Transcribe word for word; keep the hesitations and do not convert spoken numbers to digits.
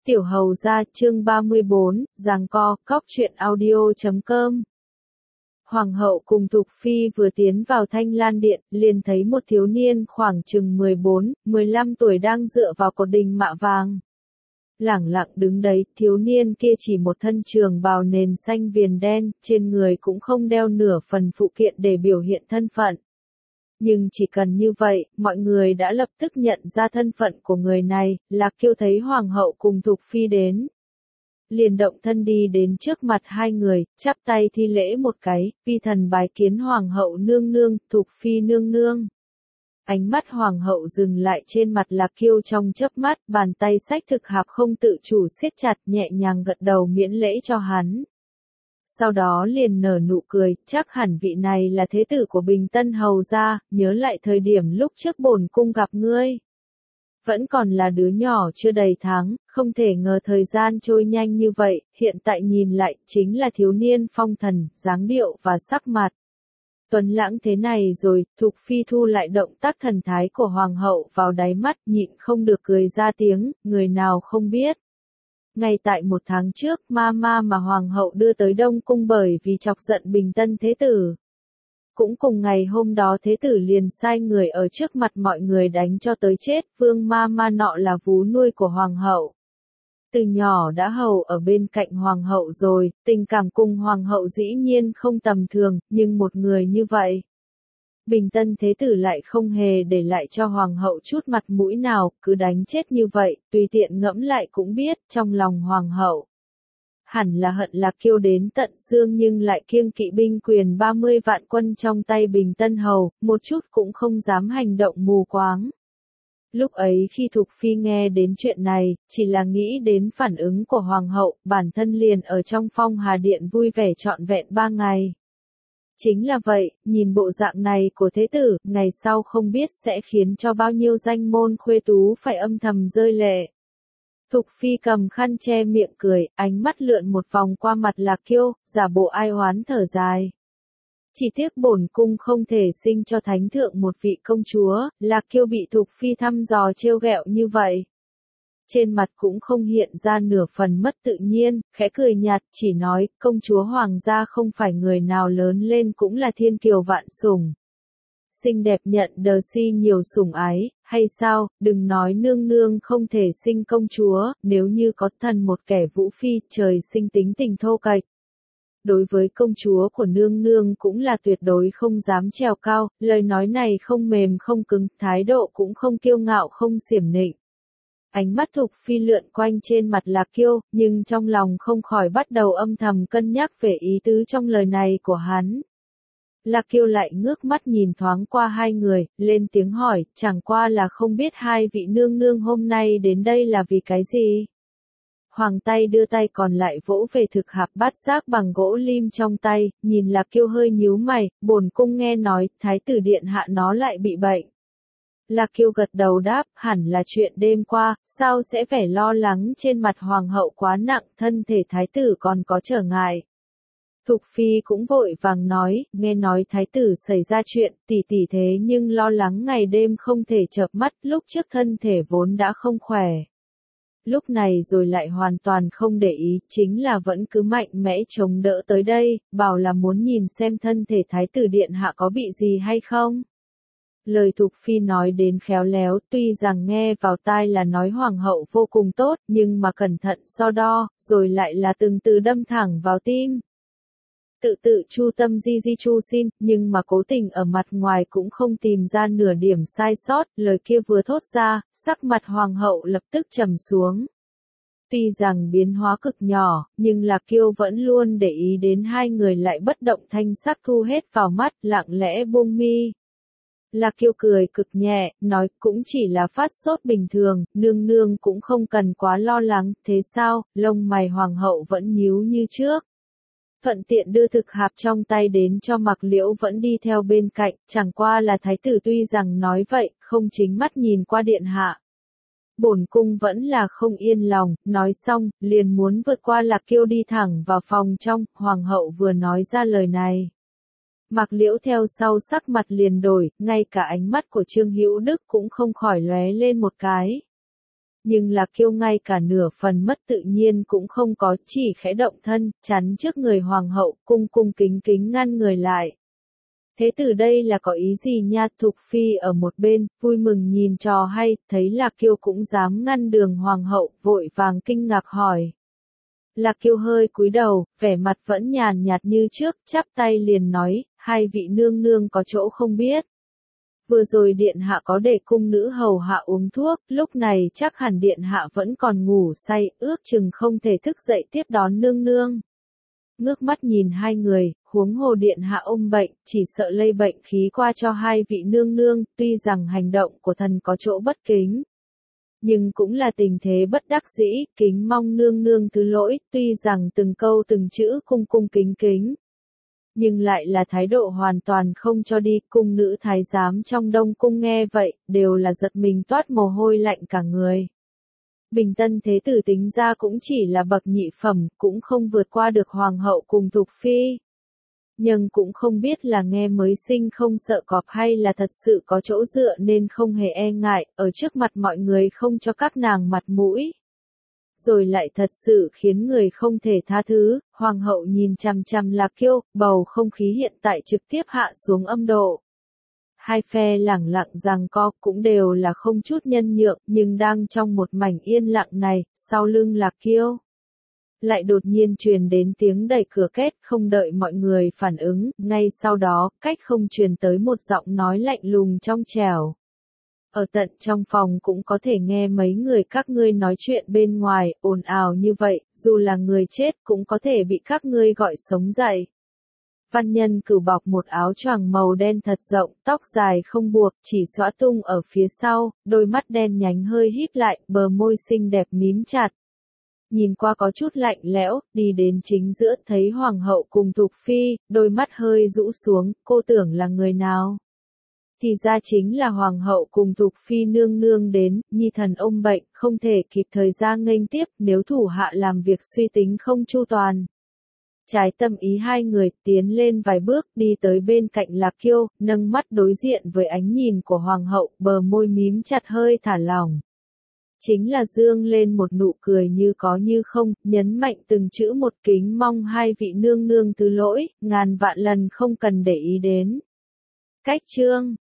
Tiểu hầu gia chương ba mươi bốn, giằng co, cóc truyện audio chấm com. Hoàng hậu cùng Thục Phi vừa tiến vào Thanh Lan Điện, liền thấy một thiếu niên khoảng chừng mười bốn, mười lăm tuổi đang dựa vào cột đình mạ vàng. Lẳng lặng đứng đấy, thiếu niên kia chỉ một thân trường bào nền xanh viền đen, trên người cũng không đeo nửa phần phụ kiện để biểu hiện thân phận. Nhưng chỉ cần như vậy, mọi người đã lập tức nhận ra thân phận của người này. Lạc Kiêu thấy Hoàng hậu cùng Thục Phi đến, liền động thân đi đến trước mặt hai người, chắp tay thi lễ một cái, vi thần bái kiến Hoàng hậu nương nương, Thục Phi nương nương. Ánh mắt Hoàng hậu dừng lại trên mặt Lạc Kiêu trong chớp mắt, bàn tay xách thực hạp không tự chủ siết chặt, nhẹ nhàng gật đầu miễn lễ cho hắn. Sau đó liền nở nụ cười, chắc hẳn vị này là thế tử của Bình Tân hầu gia, nhớ lại thời điểm lúc trước bổn cung gặp ngươi. Vẫn còn là đứa nhỏ chưa đầy tháng, không thể ngờ thời gian trôi nhanh như vậy, hiện tại nhìn lại, chính là thiếu niên phong thần, dáng điệu và sắc mặt. Tuấn lãng thế này rồi, Thục Phi thu lại động tác thần thái của Hoàng hậu vào đáy mắt, nhịn không được cười ra tiếng, người nào không biết. Ngay tại một tháng trước, ma ma mà Hoàng hậu đưa tới Đông Cung bởi vì chọc giận Bình Tân Thế Tử. Cũng cùng ngày hôm đó Thế Tử liền sai người ở trước mặt mọi người đánh cho tới chết, vương ma ma nọ là vú nuôi của Hoàng hậu. Từ nhỏ đã hầu ở bên cạnh Hoàng hậu rồi, tình cảm cùng Hoàng hậu dĩ nhiên không tầm thường, nhưng một người như vậy. Bình Tân Thế Tử lại không hề để lại cho Hoàng hậu chút mặt mũi nào, cứ đánh chết như vậy, tùy tiện ngẫm lại cũng biết, trong lòng Hoàng hậu. Hẳn là hận Lạc Kiêu đến tận xương nhưng lại kiêng kỵ binh quyền ba mươi vạn quân trong tay Bình Tân Hầu, một chút cũng không dám hành động mù quáng. Lúc ấy khi Thục Phi nghe đến chuyện này, chỉ là nghĩ đến phản ứng của Hoàng hậu, bản thân liền ở trong Phong Hà Điện vui vẻ trọn vẹn ba ngày. Chính là vậy, nhìn bộ dạng này của thế tử, ngày sau không biết sẽ khiến cho bao nhiêu danh môn khuê tú phải âm thầm rơi lệ. Thục Phi cầm khăn che miệng cười, ánh mắt lượn một vòng qua mặt Lạc Kiêu, giả bộ ai oán thở dài. Chỉ tiếc bổn cung không thể sinh cho thánh thượng một vị công chúa, Lạc Kiêu bị Thục Phi thăm dò trêu ghẹo như vậy. Trên mặt cũng không hiện ra nửa phần mất tự nhiên, khẽ cười nhạt, chỉ nói, công chúa hoàng gia không phải người nào lớn lên cũng là thiên kiều vạn sủng. Xinh đẹp nhận đờ si nhiều sủng ái, hay sao, đừng nói nương nương không thể sinh công chúa, nếu như có thần một kẻ vũ phi, trời sinh tính tình thô kệch. Đối với công chúa của nương nương cũng là tuyệt đối không dám trèo cao, lời nói này không mềm không cứng, thái độ cũng không kiêu ngạo không xiểm nịnh. Ánh mắt Thục Phi lượn quanh trên mặt Lạc Kiêu, nhưng trong lòng không khỏi bắt đầu âm thầm cân nhắc về ý tứ trong lời này của hắn. Lạc Kiêu lại ngước mắt nhìn thoáng qua hai người, lên tiếng hỏi, chẳng qua là không biết hai vị nương nương hôm nay đến đây là vì cái gì? Hoàng tay đưa tay còn lại vỗ về thực hạp bát giác bằng gỗ lim trong tay, nhìn Lạc Kiêu hơi nhíu mày, bổn cung nghe nói, thái tử điện hạ nó lại bị bệnh. Lạc Kiêu gật đầu đáp, hẳn là chuyện đêm qua, sao sẽ vẻ lo lắng trên mặt Hoàng hậu quá nặng, thân thể thái tử còn có trở ngại. Thục Phi cũng vội vàng nói, nghe nói thái tử xảy ra chuyện, tỷ tỷ thế nhưng lo lắng ngày đêm không thể chợp mắt, lúc trước thân thể vốn đã không khỏe. Lúc này rồi lại hoàn toàn không để ý, chính là vẫn cứ mạnh mẽ chống đỡ tới đây, bảo là muốn nhìn xem thân thể thái tử điện hạ có bị gì hay không. Lời Thục Phi nói đến khéo léo, tuy rằng nghe vào tai là nói Hoàng hậu vô cùng tốt, nhưng mà cẩn thận so đo, rồi lại là từng từ đâm thẳng vào tim. Tự tự chu tâm di di chu xin, nhưng mà cố tình ở mặt ngoài cũng không tìm ra nửa điểm sai sót, lời kia vừa thốt ra, sắc mặt Hoàng hậu lập tức trầm xuống. Tuy rằng biến hóa cực nhỏ, nhưng Lạc Kiêu vẫn luôn để ý đến hai người lại bất động thanh sắc thu hết vào mắt, lặng lẽ buông mi. Lạc Kiêu cười cực nhẹ, nói cũng chỉ là phát sốt bình thường, nương nương cũng không cần quá lo lắng, thế sao, lông mày Hoàng hậu vẫn nhíu như trước. Thuận tiện đưa thực hạp trong tay đến cho Mạc Liễu vẫn đi theo bên cạnh, chẳng qua là thái tử tuy rằng nói vậy, không chính mắt nhìn qua điện hạ. Bổn cung vẫn là không yên lòng, nói xong, liền muốn vượt qua Lạc Kiêu đi thẳng vào phòng trong, Hoàng hậu vừa nói ra lời này. Mạc Liễu theo sau sắc mặt liền đổi, ngay cả ánh mắt của Trương Hữu Đức cũng không khỏi lóe lên một cái. Nhưng Lạc Kiêu ngay cả nửa phần mất tự nhiên cũng không có, chỉ khẽ động thân, chắn trước người hoàng hậu, cung cung kính kính ngăn người lại. Thế từ đây là có ý gì nha? Thục Phi ở một bên, vui mừng nhìn trò hay, thấy Lạc Kiêu cũng dám ngăn đường hoàng hậu, vội vàng kinh ngạc hỏi. Lạc Kiêu hơi cúi đầu, vẻ mặt vẫn nhàn nhạt như trước, chắp tay liền nói, hai vị nương nương có chỗ không biết. Vừa rồi điện hạ có để cung nữ hầu hạ uống thuốc, lúc này chắc hẳn điện hạ vẫn còn ngủ say, ước chừng không thể thức dậy tiếp đón nương nương. Ngước mắt nhìn hai người, huống hồ điện hạ ôm bệnh, chỉ sợ lây bệnh khí qua cho hai vị nương nương, tuy rằng hành động của thần có chỗ bất kính. Nhưng cũng là tình thế bất đắc dĩ, kính mong nương nương thứ lỗi, tuy rằng từng câu từng chữ cung cung kính kính. Nhưng lại là thái độ hoàn toàn không cho đi, cung nữ thái giám trong đông cung nghe vậy, đều là giật mình toát mồ hôi lạnh cả người. Bình Tân thế tử tính ra cũng chỉ là bậc nhị phẩm, cũng không vượt qua được hoàng hậu cùng Thục Phi. Nhưng cũng không biết là nghe mới sinh không sợ cọp hay là thật sự có chỗ dựa nên không hề e ngại, ở trước mặt mọi người không cho các nàng mặt mũi. Rồi lại thật sự khiến người không thể tha thứ, hoàng hậu nhìn chằm chằm Lạc Kiêu, bầu không khí hiện tại trực tiếp hạ xuống âm độ. Hai phe lẳng lặng giằng co cũng đều là không chút nhân nhượng, nhưng đang trong một mảnh yên lặng này, sau lưng Lạc Kiêu. Lại đột nhiên truyền đến tiếng đẩy cửa két, không đợi mọi người phản ứng, ngay sau đó, cách không truyền tới một giọng nói lạnh lùng trong trẻo. Ở tận trong phòng cũng có thể nghe mấy người các ngươi nói chuyện bên ngoài, ồn ào như vậy, dù là người chết cũng có thể bị các ngươi gọi sống dậy. Văn nhân cửu bọc một áo choàng màu đen thật rộng, tóc dài không buộc, chỉ xõa tung ở phía sau, đôi mắt đen nhánh hơi híp lại, bờ môi xinh đẹp mím chặt. Nhìn qua có chút lạnh lẽo, đi đến chính giữa, thấy hoàng hậu cùng Thục Phi, đôi mắt hơi rũ xuống, cô tưởng là người nào? Thì ra chính là hoàng hậu cùng Thục Phi nương nương đến, nhi thần ôm bệnh, không thể kịp thời ra nghênh tiếp, nếu thủ hạ làm việc suy tính không chu toàn. Trái tâm ý hai người, tiến lên vài bước, đi tới bên cạnh Lạc Kiêu, nâng mắt đối diện với ánh nhìn của hoàng hậu, bờ môi mím chặt hơi thả lỏng. Chính là dương lên một nụ cười như có như không, nhấn mạnh từng chữ một, kính mong hai vị nương nương thứ lỗi, ngàn vạn lần không cần để ý đến. Cách chương